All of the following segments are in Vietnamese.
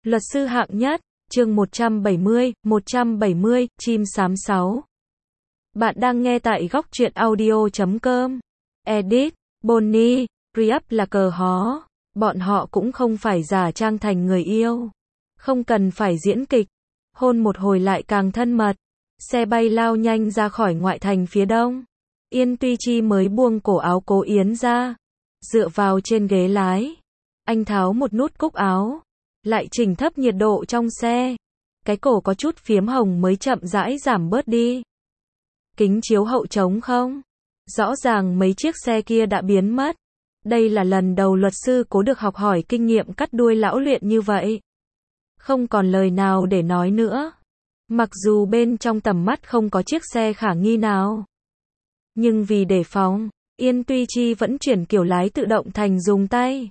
Luật sư hạng nhất, chương 170, chim xám 6. Bạn đang nghe tại góc truyện audio.com. Edit, Bonnie, Priap là cờ hó. Bọn họ cũng không phải giả trang thành người yêu. Không cần phải diễn kịch. Hôn một hồi lại càng thân mật. Xe bay lao nhanh ra khỏi ngoại thành phía đông. Yên Tuy Chi mới buông cổ áo Cố Yến ra. Dựa vào trên ghế lái. Anh tháo một nút cúc áo. Lại chỉnh thấp nhiệt độ trong xe. Cái cổ có chút phiếm hồng mới chậm rãi giảm bớt đi. Kính chiếu hậu trống không? Rõ ràng mấy chiếc xe kia đã biến mất. Đây là lần đầu luật sư Cố được học hỏi kinh nghiệm cắt đuôi lão luyện như vậy. Không còn lời nào để nói nữa. Mặc dù bên trong tầm mắt không có chiếc xe khả nghi nào. Nhưng vì đề phòng, Yên Tuy Chi vẫn chuyển kiểu lái tự động thành dùng tay.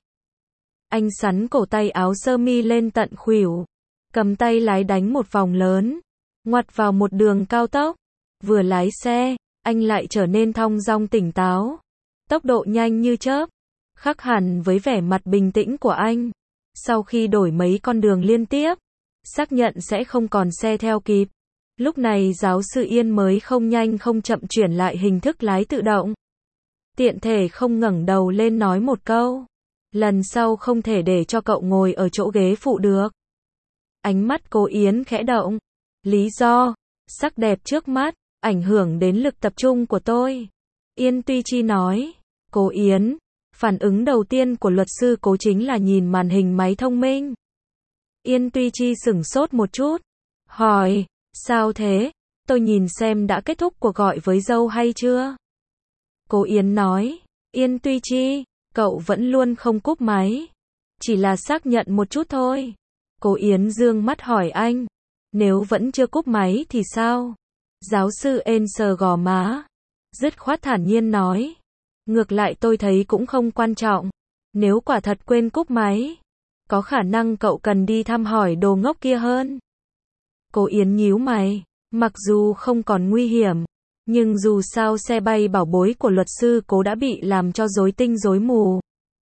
Anh sắn cổ tay áo sơ mi lên tận khuỷu. Cầm tay lái đánh một vòng lớn. Ngoặt vào một đường cao tốc. Vừa lái xe, anh lại trở nên thong dong tỉnh táo. Tốc độ nhanh như chớp. Khác hẳn với vẻ mặt bình tĩnh của anh. Sau khi đổi mấy con đường liên tiếp, xác nhận sẽ không còn xe theo kịp. Lúc này giáo sư Yên mới không nhanh không chậm chuyển lại hình thức lái tự động. Tiện thể không ngẩng đầu lên nói một câu. Lần sau không thể để cho cậu ngồi ở chỗ ghế phụ được. Ánh mắt Cố Yến khẽ động. Lý do, sắc đẹp trước mắt, ảnh hưởng đến lực tập trung của tôi. Yên Tuy Chi nói. Cố Yến, phản ứng đầu tiên của luật sư Cố chính là nhìn màn hình máy thông minh. Yên Tuy Chi sửng sốt một chút. Hỏi, sao thế? Tôi nhìn xem đã kết thúc cuộc gọi với dâu hay chưa? Cố Yến nói. Yên Tuy Chi, cậu vẫn luôn không cúp máy. Chỉ là xác nhận một chút thôi. Cố Yến dương mắt hỏi anh. Nếu vẫn chưa cúp máy thì sao? Giáo sư Ên sờ gò má. Dứt khoát thản nhiên nói. Ngược lại tôi thấy cũng không quan trọng. Nếu quả thật quên cúp máy, có khả năng cậu cần đi thăm hỏi đồ ngốc kia hơn. Cố Yến nhíu mày. Mặc dù không còn nguy hiểm, nhưng dù sao xe bay bảo bối của luật sư Cố đã bị làm cho rối tinh rối mù.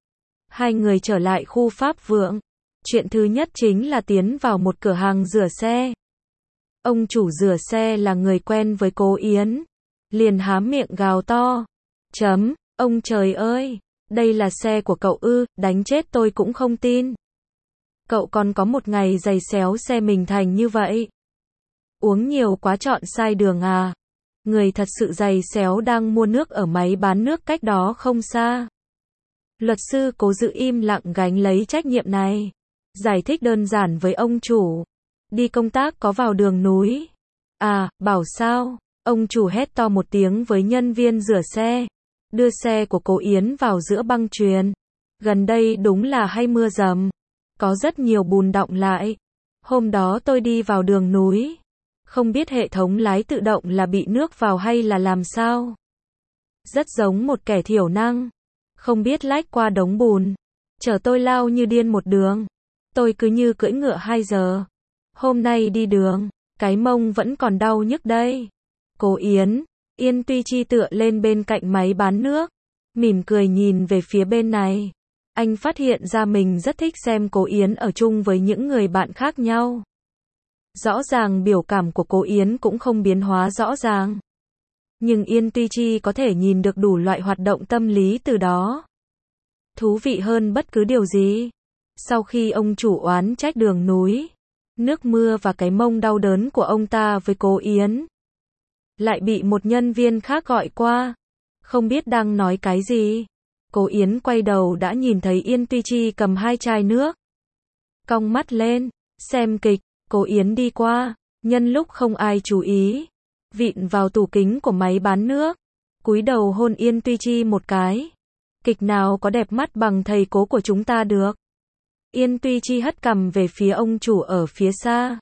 Hai người trở lại khu Pháp Vượng. Chuyện thứ nhất chính là tiến vào một cửa hàng rửa xe. Ông chủ rửa xe là người quen với Cố Yến. Liền há miệng gào to. Ông trời ơi, đây là xe của cậu ư, đánh chết tôi cũng không tin. Cậu còn có một ngày giày xéo xe mình thành như vậy. Uống nhiều quá chọn sai đường à. Người thật sự giày xéo đang mua nước ở máy bán nước cách đó không xa. Luật sư Cố giữ im lặng gánh lấy trách nhiệm này. Giải thích đơn giản với ông chủ. Đi công tác có vào đường núi. À, bảo sao? Ông chủ hét to một tiếng với nhân viên rửa xe. Đưa xe của Cố Yến vào giữa băng chuyền. Gần đây đúng là hay mưa dầm. Có rất nhiều bùn đọng lại. Hôm đó tôi đi vào đường núi. Không biết hệ thống lái tự động là bị nước vào hay là làm sao. Rất giống một kẻ thiểu năng. Không biết lách qua đống bùn. Chở tôi lao như điên một đường. Tôi cứ như cưỡi ngựa 2 giờ. Hôm nay đi đường, cái mông vẫn còn đau nhức đây. Cố Yến, Yên Tuy Chi tựa lên bên cạnh máy bán nước. Mỉm cười nhìn về phía bên này. Anh phát hiện ra mình rất thích xem Cố Yến ở chung với những người bạn khác nhau. Rõ ràng biểu cảm của Cố Yến cũng không biến hóa rõ ràng. Nhưng Yên Tuy Chi có thể nhìn được đủ loại hoạt động tâm lý từ đó. Thú vị hơn bất cứ điều gì. Sau khi ông chủ oán trách đường núi, nước mưa và cái mông đau đớn của ông ta với Cố Yến, lại bị một nhân viên khác gọi qua. Không biết đang nói cái gì. Cố Yến quay đầu đã nhìn thấy Yên Tuy Chi cầm 2 chai nước. Cong mắt lên, xem kịch. Cố Yến đi qua, nhân lúc không ai chú ý, vịn vào tủ kính của máy bán nước, cúi đầu hôn Yên Tuy Chi một cái. Kịch nào có đẹp mắt bằng thầy Cố của chúng ta được. Yên Tuy Chi hất cằm về phía ông chủ ở phía xa.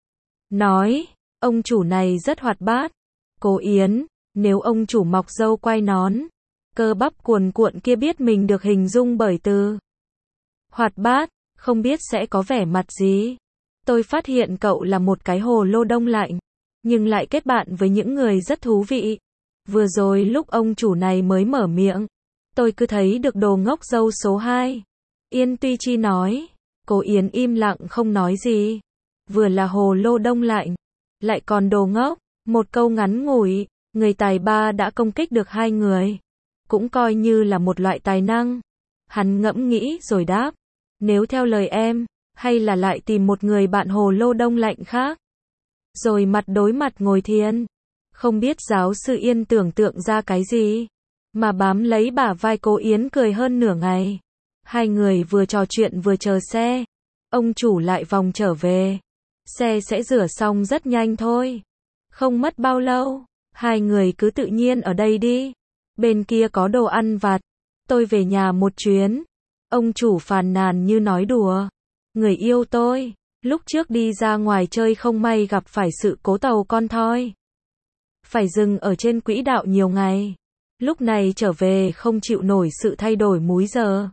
Nói, ông chủ này rất hoạt bát. Cố Yến, nếu ông chủ mọc râu quai nón, cơ bắp cuồn cuộn kia biết mình được hình dung bởi từ hoạt bát, không biết sẽ có vẻ mặt gì. Tôi phát hiện cậu là một cái hồ lô đông lạnh, nhưng lại kết bạn với những người rất thú vị. Vừa rồi lúc ông chủ này mới mở miệng, tôi cứ thấy được đồ ngốc dâu số 2. Yên Tuy Chi nói. Cố Yến im lặng không nói gì. Vừa là hồ lô đông lạnh, lại còn đồ ngốc. Một câu ngắn ngủi, người tài ba đã công kích được hai người. Cũng coi như là một loại tài năng. Hắn ngẫm nghĩ rồi đáp. Nếu theo lời em, hay là lại tìm một người bạn hồ lô đông lạnh khác. Rồi mặt đối mặt ngồi thiền. Không biết giáo sư Yên tưởng tượng ra cái gì, mà bám lấy bả vai Cố Yến cười hơn nửa ngày. Hai người vừa trò chuyện vừa chờ xe. Ông chủ lại vòng trở về. Xe sẽ rửa xong rất nhanh thôi. Không mất bao lâu. Hai người cứ tự nhiên ở đây đi. Bên kia có đồ ăn vặt. Tôi về nhà một chuyến. Ông chủ phàn nàn như nói đùa. Người yêu tôi, lúc trước đi ra ngoài chơi không may gặp phải sự cố tàu con thoi. Phải dừng ở trên quỹ đạo nhiều ngày. Lúc này trở về không chịu nổi sự thay đổi múi giờ.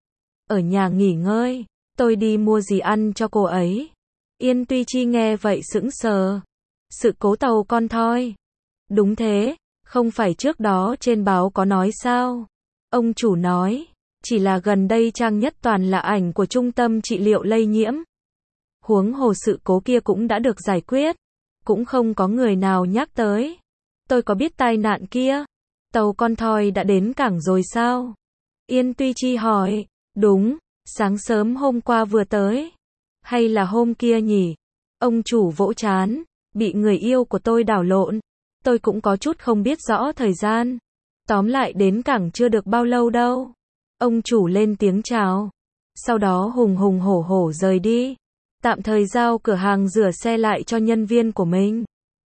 Ở nhà nghỉ ngơi, tôi đi mua gì ăn cho cô ấy. Yên Tuy Chi nghe vậy sững sờ. Sự cố tàu con thoi. Đúng thế, không phải trước đó trên báo có nói sao? Ông chủ nói, chỉ là gần đây trang nhất toàn là ảnh của trung tâm trị liệu lây nhiễm. Huống hồ sự cố kia cũng đã được giải quyết. Cũng không có người nào nhắc tới. Tôi có biết tai nạn kia. Tàu con thoi đã đến cảng rồi sao? Yên Tuy Chi hỏi. Đúng, sáng sớm hôm qua vừa tới. Hay là hôm kia nhỉ? Ông chủ vỗ trán. Bị người yêu của tôi đảo lộn. Tôi cũng có chút không biết rõ thời gian. Tóm lại đến cảng chưa được bao lâu đâu. Ông chủ lên tiếng chào. Sau đó hùng hùng hổ hổ rời đi. Tạm thời giao cửa hàng rửa xe lại cho nhân viên của mình.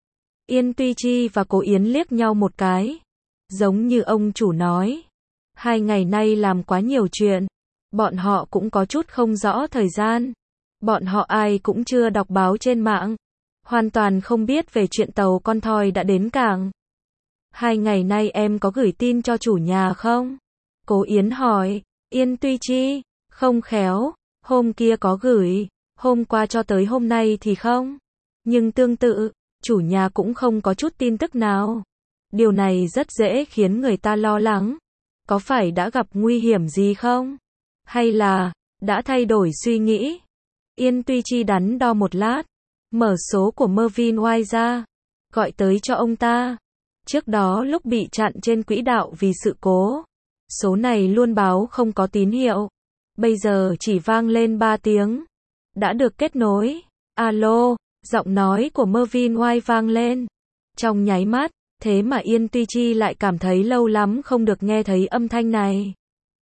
Yên Tuy Chi và Cố Yến liếc nhau một cái. Giống như ông chủ nói. Hai ngày nay làm quá nhiều chuyện. Bọn họ cũng có chút không rõ thời gian. Bọn họ ai cũng chưa đọc báo trên mạng. Hoàn toàn không biết về chuyện tàu con thoi đã đến cảng. Hai ngày nay em có gửi tin cho chủ nhà không? Cố Yến hỏi. Yên Tuy Chi. Không khéo. Hôm kia có gửi. Hôm qua cho tới hôm nay thì không. Nhưng tương tự, chủ nhà cũng không có chút tin tức nào. Điều này rất dễ khiến người ta lo lắng. Có phải đã gặp nguy hiểm gì không? Hay là đã thay đổi suy nghĩ? Yên Tuy Chi đắn đo một lát. Mở số của Mervyn White ra. Gọi tới cho ông ta. Trước đó lúc bị chặn trên quỹ đạo vì sự cố. Số này luôn báo không có tín hiệu. Bây giờ chỉ vang lên 3 tiếng. Đã được kết nối. Alo, giọng nói của Mervyn White vang lên. Trong nháy mắt, thế mà Yên Tuy Chi lại cảm thấy lâu lắm không được nghe thấy âm thanh này.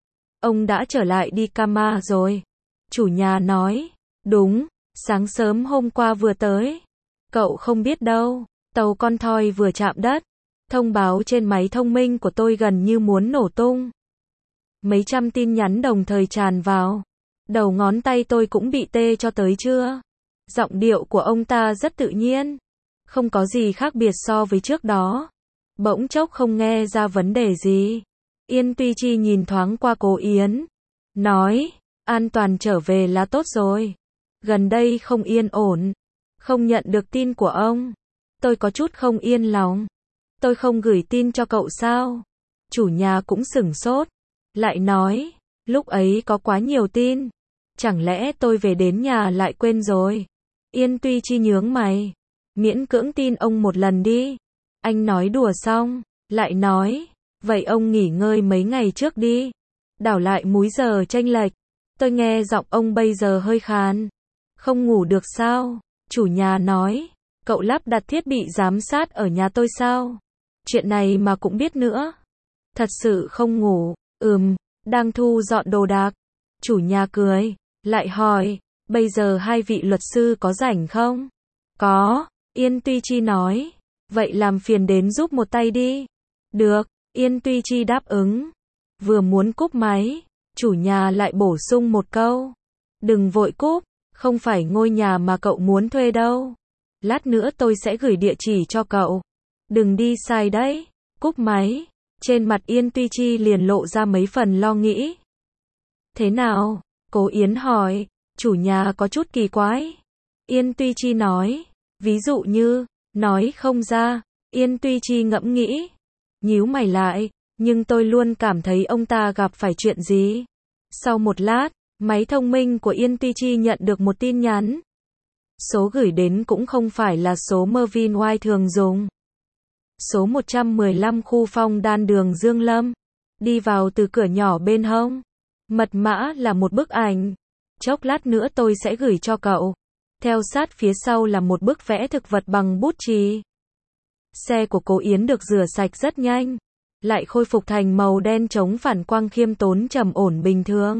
Ông đã trở lại đi Kama rồi. Chủ nhà nói. Đúng, sáng sớm hôm qua vừa tới. Cậu không biết đâu, tàu con thoi vừa chạm đất. Thông báo trên máy thông minh của tôi gần như muốn nổ tung. Mấy trăm tin nhắn đồng thời tràn vào. Đầu ngón tay tôi cũng bị tê cho tới chưa. Giọng điệu của ông ta rất tự nhiên. Không có gì khác biệt so với trước đó. Bỗng chốc không nghe ra vấn đề gì. Yên Tuy Chi nhìn thoáng qua Cố Yến. Nói, an toàn trở về là tốt rồi. Gần đây không yên ổn. Không nhận được tin của ông. Tôi có chút không yên lòng. Tôi không gửi tin cho cậu sao? Chủ nhà cũng sửng sốt. Lại nói, lúc ấy có quá nhiều tin. Chẳng lẽ tôi về đến nhà lại quên rồi? Yên Tuy Chi nhướng mày. Miễn cưỡng tin ông một lần đi. Anh nói đùa xong, lại nói, vậy ông nghỉ ngơi mấy ngày trước đi. Đảo lại múi giờ chênh lệch. Tôi nghe giọng ông bây giờ hơi khàn. Không ngủ được sao? Chủ nhà nói, cậu lắp đặt thiết bị giám sát ở nhà tôi sao? Chuyện này mà cũng biết nữa. Thật sự không ngủ. Đang thu dọn đồ đạc. Chủ nhà cười, lại hỏi, bây giờ hai vị luật sư có rảnh không? Có, Yên Tuy Chi nói. Vậy làm phiền đến giúp một tay đi. Được, Yên Tuy Chi đáp ứng. Vừa muốn cúp máy, chủ nhà lại bổ sung một câu. Đừng vội cúp, không phải ngôi nhà mà cậu muốn thuê đâu. Lát nữa tôi sẽ gửi địa chỉ cho cậu. Đừng đi sai đấy. Cúp máy. Trên mặt Yên Tuy Chi liền lộ ra mấy phần lo nghĩ. Thế nào? Cố Yến hỏi. Chủ nhà có chút kỳ quái. Yên Tuy Chi nói. Ví dụ như, nói không ra. Yên Tuy Chi ngẫm nghĩ. Nhíu mày lại. Nhưng tôi luôn cảm thấy ông ta gặp phải chuyện gì. Sau một lát, Máy thông minh của Yên Tuy Chi nhận được một tin nhắn. Số gửi đến cũng không phải là số Mervyn White thường dùng. Số 115 khu Phong Đan đường Dương Lâm. Đi vào từ cửa nhỏ bên hông. Mật mã là một bức ảnh. Chốc lát nữa tôi sẽ gửi cho cậu. Theo sát phía sau là một bức vẽ thực vật bằng bút chì. Xe của cô Yến được rửa sạch rất nhanh. Lại khôi phục thành màu đen chống phản quang khiêm tốn trầm ổn bình thường.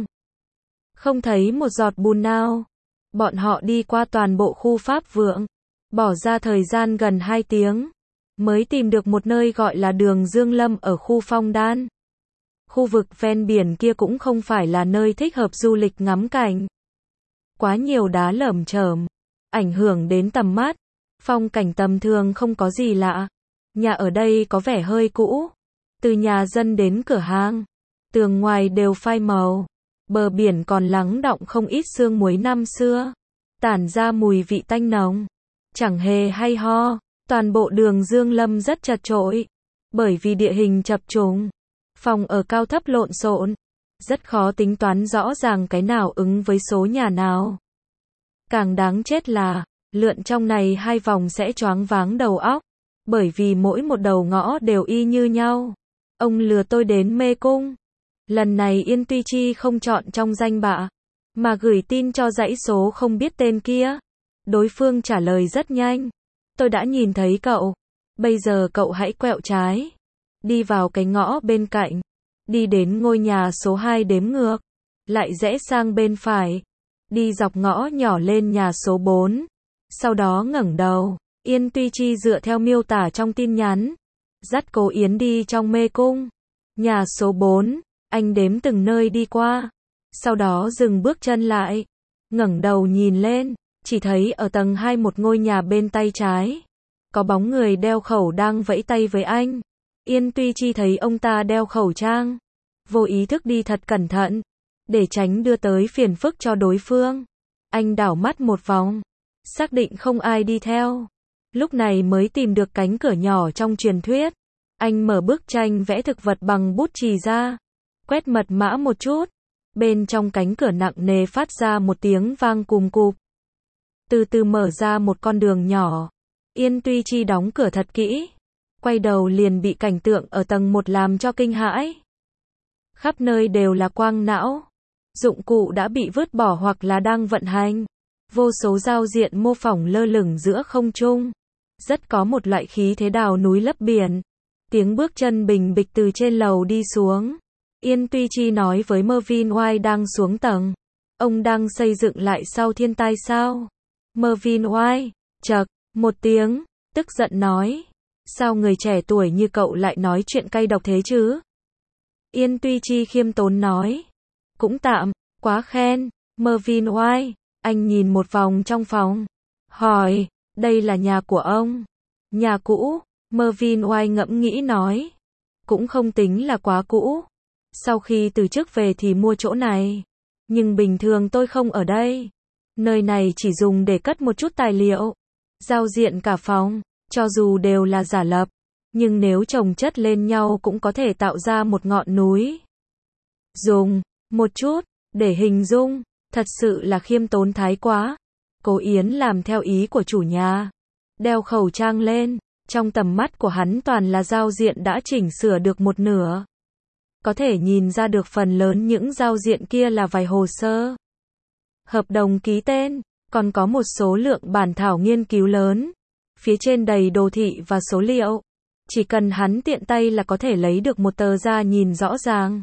Không thấy một giọt bùn nào. Bọn họ đi qua toàn bộ khu Pháp Vượng. Bỏ ra thời gian gần 2 tiếng. Mới tìm được một nơi gọi là đường Dương Lâm ở khu Phong Đan. Khu vực ven biển kia cũng không phải là nơi thích hợp du lịch ngắm cảnh. Quá nhiều đá lởm chởm, ảnh hưởng đến tầm mắt. Phong cảnh tầm thường không có gì lạ. Nhà ở đây có vẻ hơi cũ. Từ nhà dân đến cửa hàng, tường ngoài đều phai màu. Bờ biển còn lắng đọng không ít sương muối năm xưa, tản ra mùi vị tanh nồng. Chẳng hề hay ho, toàn bộ đường Dương Lâm rất chật chội. Bởi vì địa hình chập trùng, phòng ở cao thấp lộn xộn, rất khó tính toán rõ ràng cái nào ứng với số nhà nào. Càng đáng chết là, lượn trong này 2 vòng sẽ choáng váng đầu óc, bởi vì mỗi một đầu ngõ đều y như nhau. Ông lừa tôi đến mê cung. Lần này Yên Tuy Chi không chọn trong danh bạ, mà gửi tin cho dãy số không biết tên kia. Đối phương trả lời rất nhanh. Tôi đã nhìn thấy cậu. Bây giờ cậu hãy quẹo trái. Đi vào cái ngõ bên cạnh. Đi đến ngôi nhà số 2 đếm ngược. Lại rẽ sang bên phải. Đi dọc ngõ nhỏ lên nhà số 4. Sau đó ngẩng đầu. Yên Tuy Chi dựa theo miêu tả trong tin nhắn. Dắt cô Yến đi trong mê cung. Nhà số 4. Anh đếm từng nơi đi qua. Sau đó dừng bước chân lại. Ngẩng đầu nhìn lên. Chỉ thấy ở tầng 2 một ngôi nhà bên tay trái. Có bóng người đeo khẩu đang vẫy tay với anh. Yên Tuy Chi thấy ông ta đeo khẩu trang. Vô ý thức đi thật cẩn thận. Để tránh đưa tới phiền phức cho đối phương. Anh đảo mắt một vòng. Xác định không ai đi theo. Lúc này mới tìm được cánh cửa nhỏ trong truyền thuyết. Anh mở bức tranh vẽ thực vật bằng bút chì ra. Quét mật mã một chút. Bên trong cánh cửa nặng nề phát ra một tiếng vang cùm cụp. Từ từ mở ra một con đường nhỏ. Yên Tuy Chi đóng cửa thật kỹ. Quay đầu liền bị cảnh tượng ở tầng 1 làm cho kinh hãi. Khắp nơi đều là quang não. Dụng cụ đã bị vứt bỏ hoặc là đang vận hành. Vô số giao diện mô phỏng lơ lửng giữa không trung. Rất có một loại khí thế đào núi lấp biển. Tiếng bước chân bình bịch từ trên lầu đi xuống. Yên Tuy Chi nói với Mervyn White đang xuống tầng. Ông đang xây dựng lại sau thiên tai sao? Mervyn White, chậc, một tiếng, tức giận nói. Sao người trẻ tuổi như cậu lại nói chuyện cay độc thế chứ? Yên Tuy Chi khiêm tốn nói. Cũng tạm, quá khen. Mervyn White, anh nhìn một vòng trong phòng. Hỏi, đây là nhà của ông? Nhà cũ, Mervyn White ngẫm nghĩ nói. Cũng không tính là quá cũ. Sau khi từ chức về thì mua chỗ này. Nhưng bình thường tôi không ở đây. Nơi này chỉ dùng để cất một chút tài liệu. Giao diện cả phòng, cho dù đều là giả lập. Nhưng nếu chồng chất lên nhau cũng có thể tạo ra một ngọn núi. Dùng, một chút, để hình dung, thật sự là khiêm tốn thái quá. Cố Yến làm theo ý của chủ nhà. Đeo khẩu trang lên, trong tầm mắt của hắn toàn là giao diện đã chỉnh sửa được một nửa. Có thể nhìn ra được phần lớn những giao diện kia là vài hồ sơ. Hợp đồng ký tên, còn có một số lượng bản thảo nghiên cứu lớn. Phía trên đầy đồ thị và số liệu. Chỉ cần hắn tiện tay là có thể lấy được một tờ ra nhìn rõ ràng.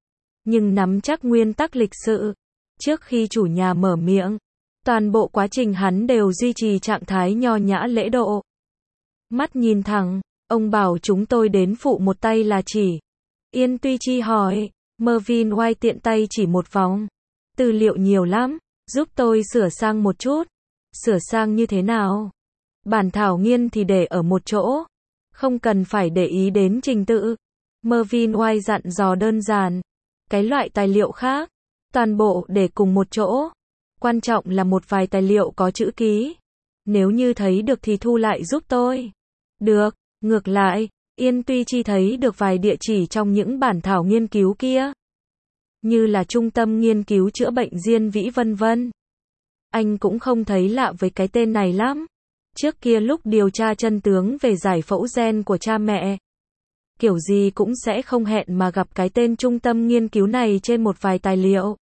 Nhưng nắm chắc nguyên tắc lịch sự. Trước khi chủ nhà mở miệng, toàn bộ quá trình hắn đều duy trì trạng thái nho nhã lễ độ. Mắt nhìn thẳng, ông bảo chúng tôi đến phụ một tay là chỉ. Yên Tuy Chi hỏi, Mervyn White tiện tay chỉ một vòng. Tư liệu nhiều lắm, giúp tôi sửa sang một chút. Sửa sang như thế nào? Bản thảo nghiên thì để ở một chỗ. Không cần phải để ý đến trình tự. Mervyn White dặn dò đơn giản. Cái loại tài liệu khác, toàn bộ để cùng một chỗ. Quan trọng là một vài tài liệu có chữ ký. Nếu như thấy được thì thu lại giúp tôi. Được, ngược lại, Yên Tuy Chi thấy được vài địa chỉ trong những bản thảo nghiên cứu kia. như là trung tâm nghiên cứu chữa bệnh Diên Vĩ vân vân. Anh cũng không thấy lạ với cái tên này lắm. Trước kia lúc điều tra chân tướng về giải phẫu gen của cha mẹ, kiểu gì cũng sẽ không hẹn mà gặp cái tên trung tâm nghiên cứu này trên một vài tài liệu.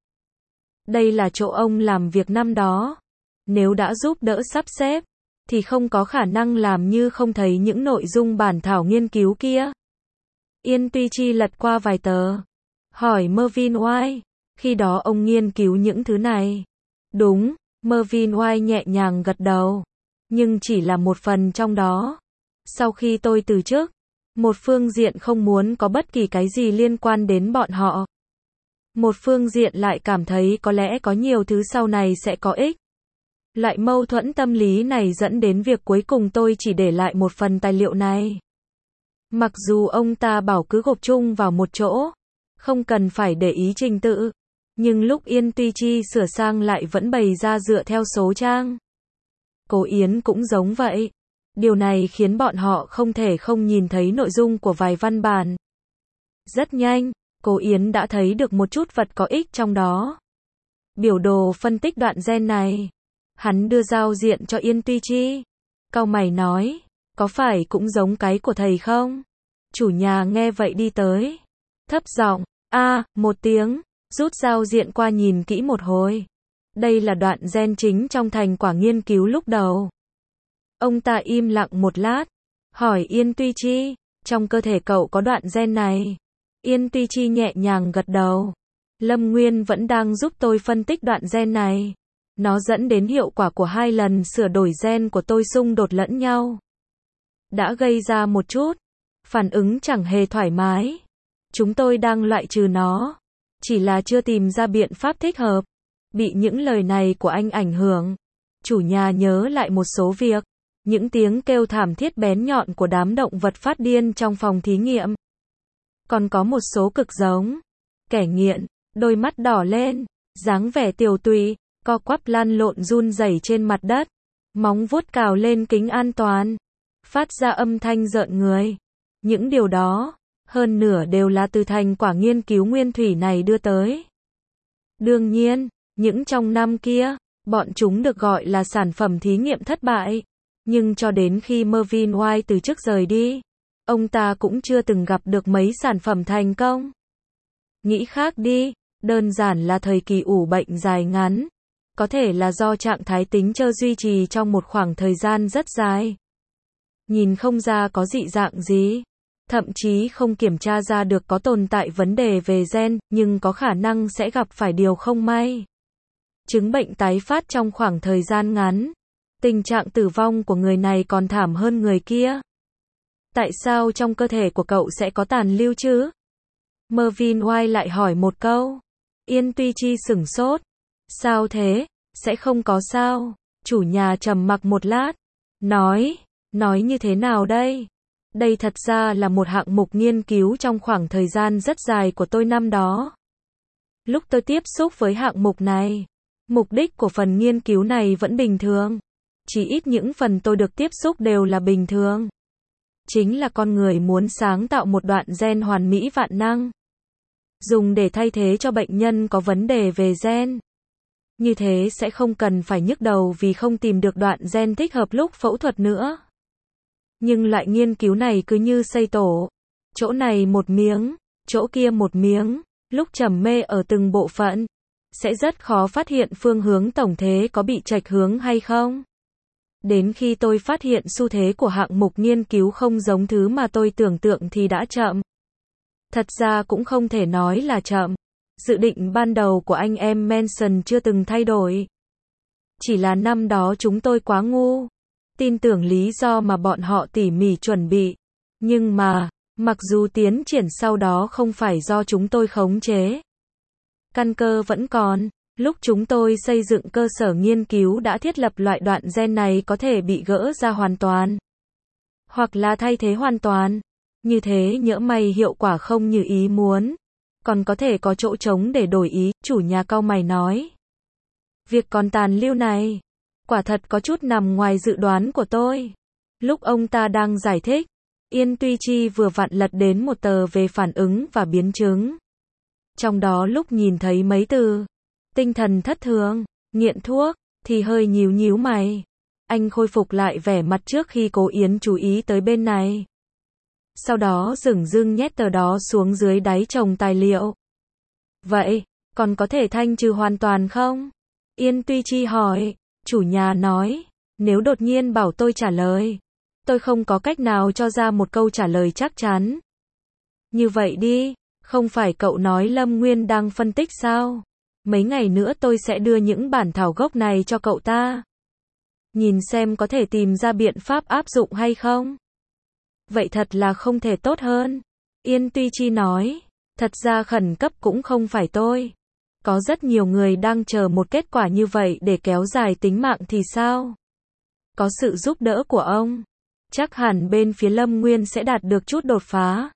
Đây là chỗ ông làm việc năm đó. Nếu đã giúp đỡ sắp xếp, thì không có khả năng làm như không thấy những nội dung bản thảo nghiên cứu kia. Yên Tuy Chi lật qua vài tờ, hỏi Mervyn White, khi đó ông nghiên cứu những thứ này. Đúng, Mervyn White nhẹ nhàng gật đầu. Nhưng chỉ là một phần trong đó. Sau khi tôi từ chức, một phương diện không muốn có bất kỳ cái gì liên quan đến bọn họ. Một phương diện lại cảm thấy có lẽ có nhiều thứ sau này sẽ có ích. Loại mâu thuẫn tâm lý này dẫn đến việc cuối cùng tôi chỉ để lại một phần tài liệu này. Mặc dù ông ta bảo cứ gộp chung vào một chỗ, không cần phải để ý trình tự, nhưng lúc Yên Tuy Chi sửa sang lại vẫn bày ra dựa theo số trang. Cố Yến cũng giống vậy. Điều này khiến bọn họ không thể không nhìn thấy nội dung của vài văn bản. Rất nhanh, Cố Yến đã thấy được một chút vật có ích trong đó. Biểu đồ phân tích đoạn gen này. Hắn đưa giao diện cho Yên Tuy Chi. Cau mày nói, có phải cũng giống cái của thầy không? Chủ nhà nghe vậy đi tới. Thấp giọng, một tiếng, rút giao diện qua nhìn kỹ một hồi. Đây là đoạn gen chính trong thành quả nghiên cứu lúc đầu. Ông ta im lặng một lát, hỏi Yên Tuy Chi, trong cơ thể cậu có đoạn gen này? Yên Tuy Chi nhẹ nhàng gật đầu. Lâm Nguyên vẫn đang giúp tôi phân tích đoạn gen này. Nó dẫn đến hiệu quả của 2 lần sửa đổi gen của tôi xung đột lẫn nhau. Đã gây ra một chút phản ứng chẳng hề thoải mái. Chúng tôi đang loại trừ nó, chỉ là chưa tìm ra biện pháp thích hợp. Bị những lời này của anh ảnh hưởng, chủ nhà nhớ lại một số việc. Những tiếng kêu thảm thiết bén nhọn của đám động vật phát điên trong phòng thí nghiệm. Còn có một số cực giống. Kẻ nghiện, đôi mắt đỏ lên, dáng vẻ tiều tụy, co quắp lăn lộn run rẩy trên mặt đất. Móng vuốt cào lên kính an toàn, phát ra âm thanh rợn người. Những điều đó, hơn nửa đều là từ thành quả nghiên cứu nguyên thủy này đưa tới. Đương nhiên, những trong năm kia, bọn chúng được gọi là sản phẩm thí nghiệm thất bại. Nhưng cho đến khi Mervyn White từ chức rời đi, ông ta cũng chưa từng gặp được mấy sản phẩm thành công. Nghĩ khác đi, đơn giản là thời kỳ ủ bệnh dài ngắn. Có thể là do trạng thái tính chơ duy trì trong một khoảng thời gian rất dài. Nhìn không ra có dị dạng gì. Thậm chí không kiểm tra ra được có tồn tại vấn đề về gen, nhưng có khả năng sẽ gặp phải điều không may. Chứng bệnh tái phát trong khoảng thời gian ngắn. Tình trạng tử vong của người này còn thảm hơn người kia. Tại sao trong cơ thể của cậu sẽ có tàn lưu chứ? Mervyn White lại hỏi một câu. Yên Tuy Chi sửng sốt. Sao thế? Sẽ không có sao? Chủ nhà trầm mặc một lát. Nói như thế nào đây? Đây thật ra là một hạng mục nghiên cứu trong khoảng thời gian rất dài của tôi năm đó. Lúc tôi tiếp xúc với hạng mục này, mục đích của phần nghiên cứu này vẫn bình thường. Chỉ ít những phần tôi được tiếp xúc đều là bình thường. Chính là con người muốn sáng tạo một đoạn gen hoàn mỹ vạn năng, dùng để thay thế cho bệnh nhân có vấn đề về gen. Như thế sẽ không cần phải nhức đầu vì không tìm được đoạn gen thích hợp lúc phẫu thuật nữa. Nhưng loại nghiên cứu này cứ như xây tổ. Chỗ này một miếng, chỗ kia một miếng, lúc trầm mê ở từng bộ phận, sẽ rất khó phát hiện phương hướng tổng thể có bị chệch hướng hay không. Đến khi tôi phát hiện xu thế của hạng mục nghiên cứu không giống thứ mà tôi tưởng tượng thì đã chậm. Thật ra cũng không thể nói là chậm. Dự định ban đầu của anh em Manson chưa từng thay đổi. Chỉ là năm đó chúng tôi quá ngu. Tin tưởng lý do mà bọn họ tỉ mỉ chuẩn bị. Nhưng mà, mặc dù tiến triển sau đó không phải do chúng tôi khống chế. Căn cơ vẫn còn. Lúc chúng tôi xây dựng cơ sở nghiên cứu đã thiết lập loại đoạn gen này có thể bị gỡ ra hoàn toàn. Hoặc là thay thế hoàn toàn. Như thế nhỡ may hiệu quả không như ý muốn. Còn có thể có chỗ trống để đổi ý, chủ nhà cau mày nói. Việc còn tàn lưu này, quả thật có chút nằm ngoài dự đoán của tôi. Lúc ông ta đang giải thích, Yên Tuy Chi vừa vặn lật đến một tờ về phản ứng và biến chứng. Trong đó lúc nhìn thấy mấy từ tinh thần thất thường, nghiện thuốc, thì hơi nhíu nhíu mày. Anh khôi phục lại vẻ mặt trước khi Cố Yến chú ý tới bên này. Sau đó dửng dưng nhét tờ đó xuống dưới đáy chồng tài liệu. Vậy, còn có thể thanh trừ hoàn toàn không? Yên Tuy Chi hỏi. Chủ nhà nói, nếu đột nhiên bảo tôi trả lời, tôi không có cách nào cho ra một câu trả lời chắc chắn. Như vậy đi, không phải cậu nói Lâm Nguyên đang phân tích sao? Mấy ngày nữa tôi sẽ đưa những bản thảo gốc này cho cậu ta. Nhìn xem có thể tìm ra biện pháp áp dụng hay không? Vậy thật là không thể tốt hơn. Yên Tuy Chi nói, thật ra khẩn cấp cũng không phải tôi. Có rất nhiều người đang chờ một kết quả như vậy để kéo dài tính mạng thì sao? Có sự giúp đỡ của ông, chắc hẳn bên phía Lâm Nguyên sẽ đạt được chút đột phá.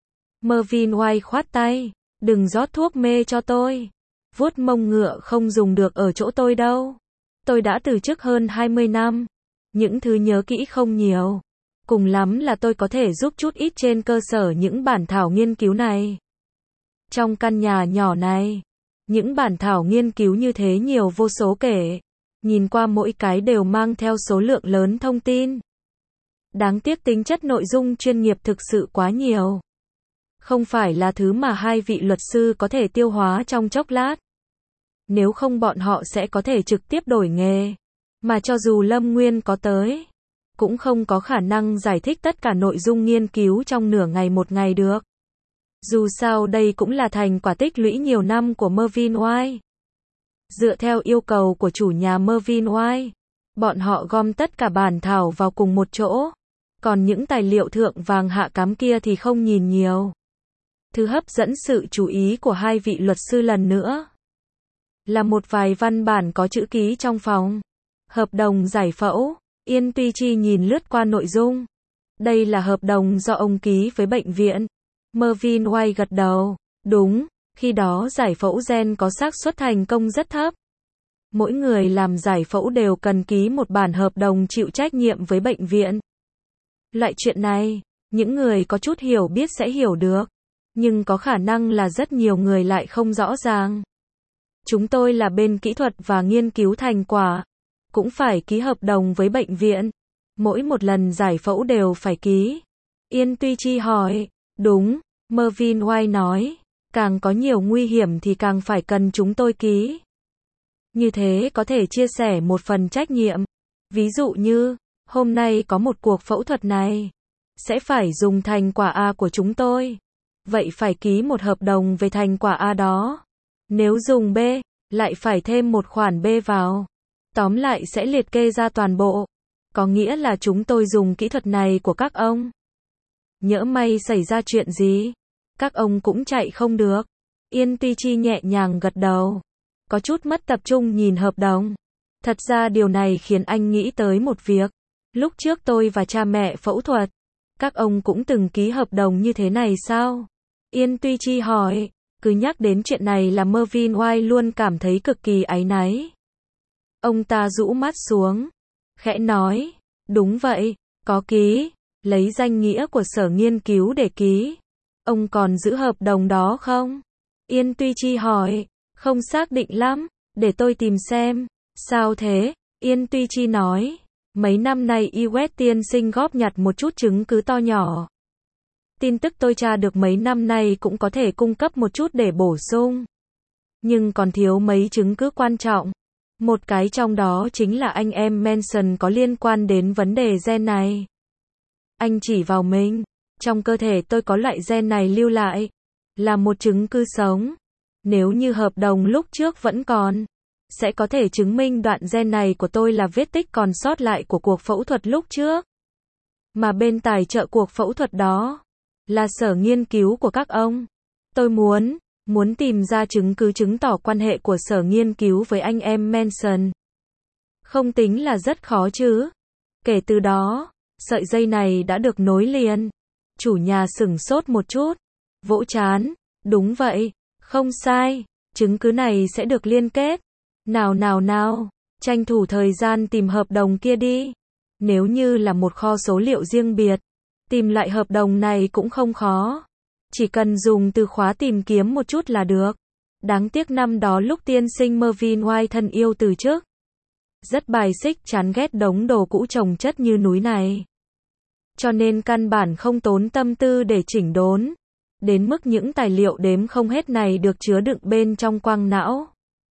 Mervyn White khoát tay, đừng rót thuốc mê cho tôi. Vuốt mông ngựa không dùng được ở chỗ tôi đâu. Tôi đã từ chức hơn 20 năm. Những thứ nhớ kỹ không nhiều. Cùng lắm là tôi có thể giúp chút ít trên cơ sở những bản thảo nghiên cứu này. Trong căn nhà nhỏ này, những bản thảo nghiên cứu như thế nhiều vô số kể. Nhìn qua mỗi cái đều mang theo số lượng lớn thông tin. Đáng tiếc tính chất nội dung chuyên nghiệp thực sự quá nhiều. Không phải là thứ mà hai vị luật sư có thể tiêu hóa trong chốc lát. Nếu không bọn họ sẽ có thể trực tiếp đổi nghề. Mà cho dù Lâm Nguyên có tới, cũng không có khả năng giải thích tất cả nội dung nghiên cứu trong nửa ngày một ngày được. Dù sao đây cũng là thành quả tích lũy nhiều năm của Mervyn White. Dựa theo yêu cầu của chủ nhà Mervyn White, bọn họ gom tất cả bản thảo vào cùng một chỗ. Còn những tài liệu thượng vàng hạ cám kia thì không nhìn nhiều. Thứ hấp dẫn sự chú ý của hai vị luật sư lần nữa là một vài văn bản có chữ ký trong phòng. Hợp đồng giải phẫu. Yên Tuy Chi nhìn lướt qua nội dung. Đây là hợp đồng do ông ký với bệnh viện. Mervyn White gật đầu. Đúng, khi đó giải phẫu gen có xác suất thành công rất thấp. Mỗi người làm giải phẫu đều cần ký một bản hợp đồng chịu trách nhiệm với bệnh viện. Loại chuyện này, những người có chút hiểu biết sẽ hiểu được. Nhưng có khả năng là rất nhiều người lại không rõ ràng. Chúng tôi là bên kỹ thuật và nghiên cứu thành quả. Cũng phải ký hợp đồng với bệnh viện. Mỗi một lần giải phẫu đều phải ký. Yên Tuy Chi hỏi. Đúng, Mervyn White nói. Càng có nhiều nguy hiểm thì càng phải cần chúng tôi ký. Như thế có thể chia sẻ một phần trách nhiệm. Ví dụ như, hôm nay có một cuộc phẫu thuật này. Sẽ phải dùng thành quả A của chúng tôi. Vậy phải ký một hợp đồng về thành quả A đó. Nếu dùng B, lại phải thêm một khoản B vào. Tóm lại sẽ liệt kê ra toàn bộ. Có nghĩa là chúng tôi dùng kỹ thuật này của các ông. Nhỡ may xảy ra chuyện gì, các ông cũng chạy không được. Yên Tuy Chi nhẹ nhàng gật đầu. Có chút mất tập trung nhìn hợp đồng. Thật ra điều này khiến anh nghĩ tới một việc. Lúc trước tôi và cha mẹ phẫu thuật, các ông cũng từng ký hợp đồng như thế này sao? Yên Tuy Chi hỏi. Cứ nhắc đến chuyện này là Mervyn White luôn cảm thấy cực kỳ áy náy. Ông ta rũ mắt xuống, khẽ nói, đúng vậy, có ký, lấy danh nghĩa của sở nghiên cứu để ký. Ông còn giữ hợp đồng đó không? Yên Tuy Chi hỏi, không xác định lắm, để tôi tìm xem. Sao thế? Yên Tuy Chi nói, mấy năm nay Iwet tiên sinh góp nhặt một chút chứng cứ to nhỏ. Tin tức tôi tra được mấy năm nay cũng có thể cung cấp một chút để bổ sung. Nhưng còn thiếu mấy chứng cứ quan trọng. Một cái trong đó chính là anh em Manson có liên quan đến vấn đề gen này. Anh chỉ vào mình. Trong cơ thể tôi có loại gen này lưu lại. Là một chứng cứ sống. Nếu như hợp đồng lúc trước vẫn còn, sẽ có thể chứng minh đoạn gen này của tôi là vết tích còn sót lại của cuộc phẫu thuật lúc trước. Mà bên tài trợ cuộc phẫu thuật đó là sở nghiên cứu của các ông. Tôi muốn tìm ra chứng cứ chứng tỏ quan hệ của sở nghiên cứu với anh em Manson. Không tính là rất khó chứ. Kể từ đó, sợi dây này đã được nối liền. Chủ nhà sửng sốt một chút, vỗ trán. Đúng vậy, không sai, chứng cứ này sẽ được liên kết. Nào, tranh thủ thời gian tìm hợp đồng kia đi. Nếu như là một kho số liệu riêng biệt, tìm lại hợp đồng này cũng không khó. Chỉ cần dùng từ khóa tìm kiếm một chút là được. Đáng tiếc năm đó lúc tiên sinh Mervyn White thân yêu từ trước. Rất bài xích chán ghét đống đồ cũ chồng chất như núi này. Cho nên căn bản không tốn tâm tư để chỉnh đốn. Đến mức những tài liệu đếm không hết này được chứa đựng bên trong quang não.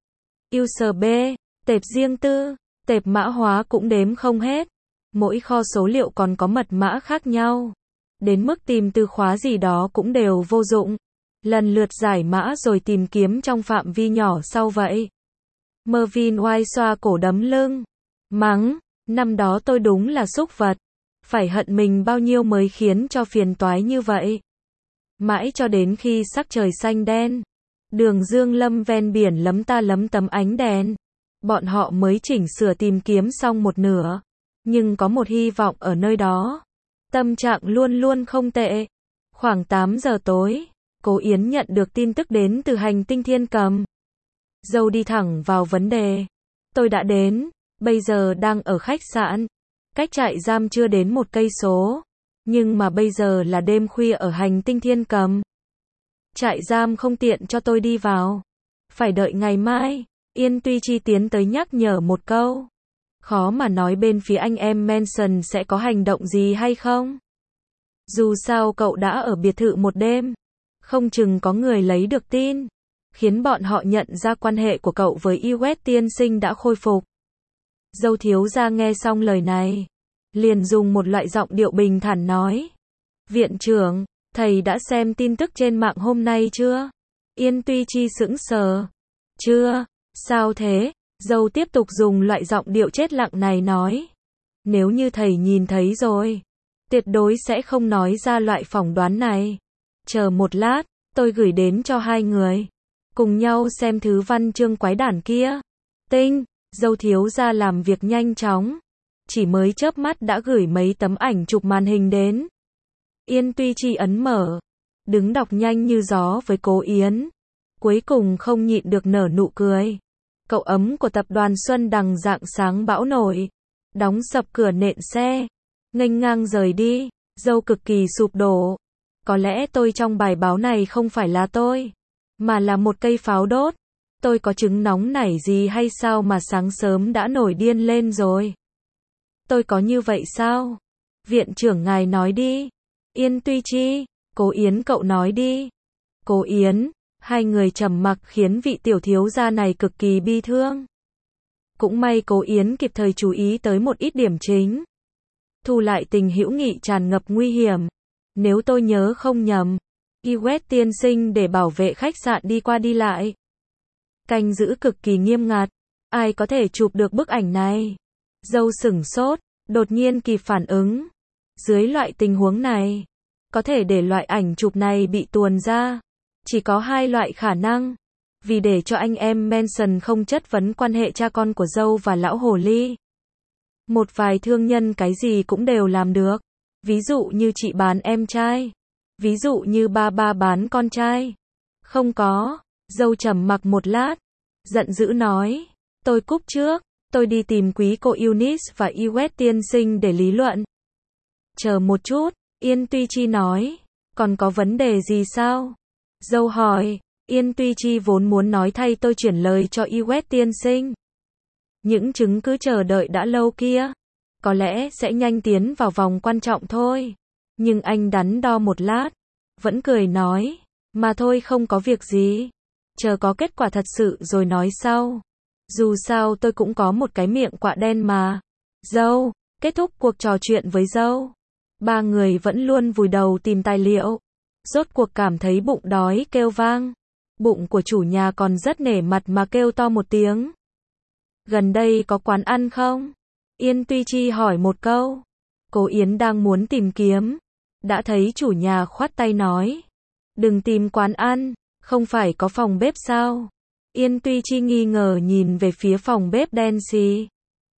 USB, tệp riêng tư, tệp mã hóa cũng đếm không hết. Mỗi kho số liệu còn có mật mã khác nhau. Đến mức tìm từ khóa gì đó cũng đều vô dụng. Lần lượt giải mã rồi tìm kiếm trong phạm vi nhỏ sau vậy. Mervyn White xoa cổ đấm lưng. Mắng, năm đó tôi đúng là súc vật. Phải hận mình bao nhiêu mới khiến cho phiền toái như vậy. Mãi cho đến khi sắc trời xanh đen. Đường Dương Lâm ven biển lấm ta lấm tấm ánh đèn. Bọn họ mới chỉnh sửa tìm kiếm xong một nửa. Nhưng có một hy vọng ở nơi đó. Tâm trạng luôn luôn không tệ. Khoảng 8 giờ tối, Cố Yến nhận được tin tức đến từ hành tinh Thiên Cầm. Dâu đi thẳng vào vấn đề. Tôi đã đến, bây giờ đang ở khách sạn. Cách trại giam chưa đến 1 cây số. Nhưng mà bây giờ là đêm khuya ở hành tinh Thiên Cầm. Trại giam không tiện cho tôi đi vào. Phải đợi ngày mai. Yên Tuy Chi tiến tới nhắc nhở một câu. Khó mà nói bên phía anh em Manson sẽ có hành động gì hay không. Dù sao cậu đã ở biệt thự một đêm. Không chừng có người lấy được tin. Khiến bọn họ nhận ra quan hệ của cậu với Iwet tiên sinh đã khôi phục. Dâu thiếu gia nghe xong lời này. Liền dùng một loại giọng điệu bình thản nói. Viện trưởng, thầy đã xem tin tức trên mạng hôm nay chưa? Yên Tuy Chi sững sờ. Chưa, sao thế? Dâu tiếp tục dùng loại giọng điệu chết lặng này nói. Nếu như thầy nhìn thấy rồi, tuyệt đối sẽ không nói ra loại phỏng đoán này. Chờ một lát, tôi gửi đến cho hai người. Cùng nhau xem thứ văn chương quái đản kia. Tinh, dâu thiếu gia làm việc nhanh chóng. Chỉ mới chớp mắt đã gửi mấy tấm ảnh chụp màn hình đến. Yên Tuy Chi ấn mở. Đứng đọc nhanh như gió với Cố Yến. Cuối cùng không nhịn được nở nụ cười. Cậu ấm của tập đoàn Xuân Đằng rạng sáng bão nổi. Đóng sập cửa nện xe. Nghênh ngang rời đi. Dâu cực kỳ sụp đổ. Có lẽ tôi trong bài báo này không phải là tôi. Mà là một cây pháo đốt. Tôi có trứng nóng nảy gì hay sao mà sáng sớm đã nổi điên lên rồi. Tôi có như vậy sao? Viện trưởng ngài nói đi. Yên Tuy Chi, Cố Yến cậu nói đi. Cố Yến, hai người trầm mặc khiến vị tiểu thiếu gia này cực kỳ bi thương. Cũng may Cố Yến kịp thời chú ý tới một ít điểm chính. Thu lại tình hữu nghị tràn ngập nguy hiểm. Nếu tôi nhớ không nhầm, Iwet tiên sinh để bảo vệ khách sạn đi qua đi lại. Canh giữ cực kỳ nghiêm ngặt. Ai có thể chụp được bức ảnh này? Dâu sửng sốt, đột nhiên kịp phản ứng. Dưới loại tình huống này, có thể để loại ảnh chụp này bị tuồn ra. Chỉ có hai loại khả năng. Vì để cho anh em Manson không chất vấn quan hệ cha con của dâu và lão hồ ly. Một vài thương nhân cái gì cũng đều làm được. Ví dụ như chị bán em trai. Ví dụ như ba bán con trai. Không có. Dâu trầm mặc một lát. Giận dữ nói. Tôi cúp trước. Tôi đi tìm quý cô Eunice và Iwet tiên sinh để lý luận. Chờ một chút. Yên Tuy Chi nói. Còn có vấn đề gì sao? Dâu hỏi. Yên Tuy Chi vốn muốn nói thay tôi chuyển lời cho Iwet tiên sinh. Những chứng cứ chờ đợi đã lâu kia. Có lẽ sẽ nhanh tiến vào vòng quan trọng thôi. Nhưng anh đắn đo một lát. Vẫn cười nói. Mà thôi không có việc gì. Chờ có kết quả thật sự rồi nói sau. Dù sao tôi cũng có một cái miệng quạ đen mà. Dâu. Kết thúc cuộc trò chuyện với dâu. Ba người vẫn luôn vùi đầu tìm tài liệu. Rốt cuộc cảm thấy bụng đói kêu vang. Bụng của chủ nhà còn rất nể mặt mà kêu to một tiếng. Gần đây có quán ăn không? Yên Tuy Chi hỏi một câu. Cố Yến đang muốn tìm kiếm. Đã thấy chủ nhà khoát tay nói. Đừng tìm quán ăn, không phải có phòng bếp sao? Yên Tuy Chi nghi ngờ nhìn về phía phòng bếp đen xì.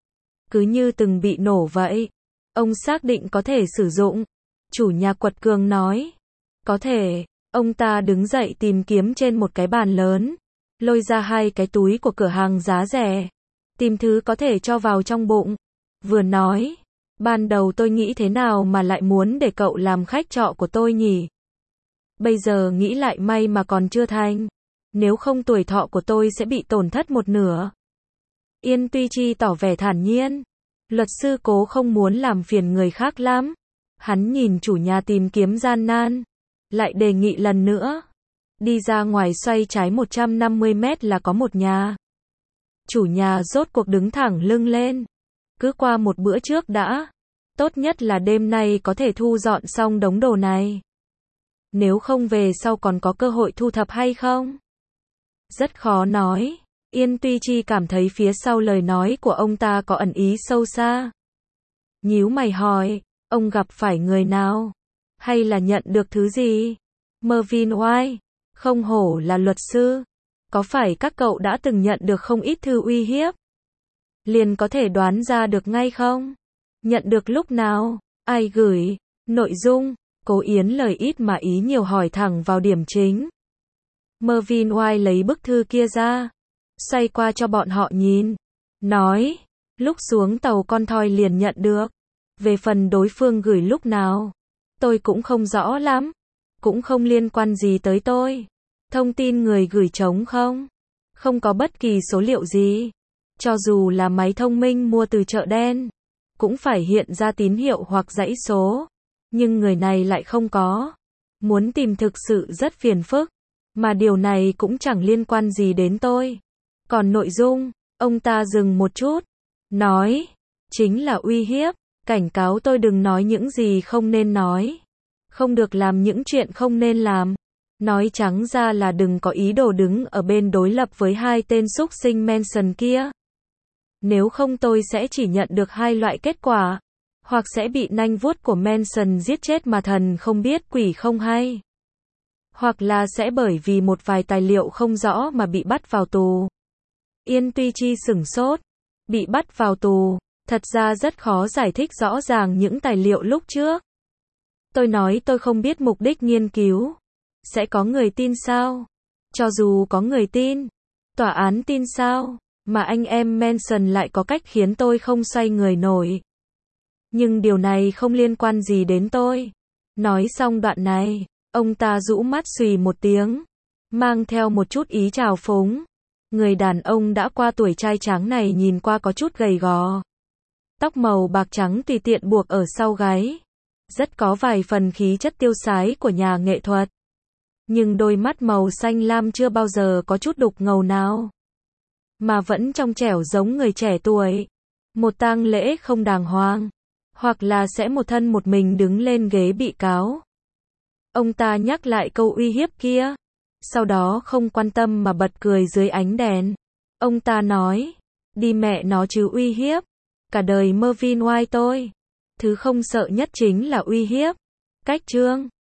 Cứ như từng bị nổ vậy. Ông xác định có thể sử dụng. Chủ nhà quật cường nói. Có thể. Ông ta đứng dậy tìm kiếm trên một cái bàn lớn. Lôi ra hai cái túi của cửa hàng giá rẻ. Tìm thứ có thể cho vào trong bụng. Vừa nói. Ban đầu tôi nghĩ thế nào mà lại muốn để cậu làm khách trọ của tôi nhỉ? Bây giờ nghĩ lại may mà còn chưa thành. Nếu không tuổi thọ của tôi sẽ bị tổn thất một nửa. Yên Tuy Chi tỏ vẻ thản nhiên. Luật sư Cố không muốn làm phiền người khác lắm. Hắn nhìn chủ nhà tìm kiếm gian nan. Lại đề nghị lần nữa. Đi ra ngoài xoay trái 150 mét là có một nhà. Chủ nhà rốt cuộc đứng thẳng lưng lên. Cứ qua một bữa trước đã. Tốt nhất là đêm nay có thể thu dọn xong đống đồ này. Nếu không về sau còn có cơ hội thu thập hay không? Rất khó nói. Yên Tuy Chi cảm thấy phía sau lời nói của ông ta có ẩn ý sâu xa. Nhíu mày hỏi, ông gặp phải người nào? Hay là nhận được thứ gì? Mervyn White, không hổ là luật sư. Có phải các cậu đã từng nhận được không ít thư uy hiếp? Liền có thể đoán ra được ngay không? Nhận được lúc nào? Ai gửi? Nội dung? Cố Yến lời ít mà ý nhiều hỏi thẳng vào điểm chính. Mervyn White lấy bức thư kia ra, xoay qua cho bọn họ nhìn. Nói, lúc xuống tàu con thoi liền nhận được. Về phần đối phương gửi lúc nào, tôi cũng không rõ lắm. Cũng không liên quan gì tới tôi. Thông tin người gửi trống không? Không có bất kỳ số liệu gì. Cho dù là máy thông minh mua từ chợ đen, cũng phải hiện ra tín hiệu hoặc dãy số. Nhưng người này lại không có. Muốn tìm thực sự rất phiền phức. Mà điều này cũng chẳng liên quan gì đến tôi. Còn nội dung, ông ta dừng một chút. Nói, chính là uy hiếp. Cảnh cáo tôi đừng nói những gì không nên nói. Không được làm những chuyện không nên làm. Nói trắng ra là đừng có ý đồ đứng ở bên đối lập với hai tên súc sinh Manson kia. Nếu không tôi sẽ chỉ nhận được hai loại kết quả. Hoặc sẽ bị nanh vuốt của Manson giết chết mà thần không biết quỷ không hay. Hoặc là sẽ bởi vì một vài tài liệu không rõ mà bị bắt vào tù. Yên Tuy Chi sửng sốt. Bị bắt vào tù. Thật ra rất khó giải thích rõ ràng những tài liệu lúc trước. Tôi nói tôi không biết mục đích nghiên cứu. Sẽ có người tin sao? Cho dù có người tin, tòa án tin sao? Mà anh em Manson lại có cách khiến tôi không xoay người nổi. Nhưng điều này không liên quan gì đến tôi. Nói xong đoạn này, ông ta rũ mắt xùy một tiếng, mang theo một chút ý trào phúng. Người đàn ông đã qua tuổi trai tráng này nhìn qua có chút gầy gò. Tóc màu bạc trắng tùy tiện buộc ở sau gáy. Rất có vài phần khí chất tiêu sái của nhà nghệ thuật. Nhưng đôi mắt màu xanh lam chưa bao giờ có chút đục ngầu nào. Mà vẫn trong trẻo giống người trẻ tuổi. Một tang lễ không đàng hoàng. Hoặc là sẽ một thân một mình đứng lên ghế bị cáo. Ông ta nhắc lại câu uy hiếp kia. Sau đó không quan tâm mà bật cười dưới ánh đèn. Ông ta nói, đi mẹ nó chứ uy hiếp. Cả đời Mervyn White tôi. Thứ không sợ nhất chính là uy hiếp. Cách chương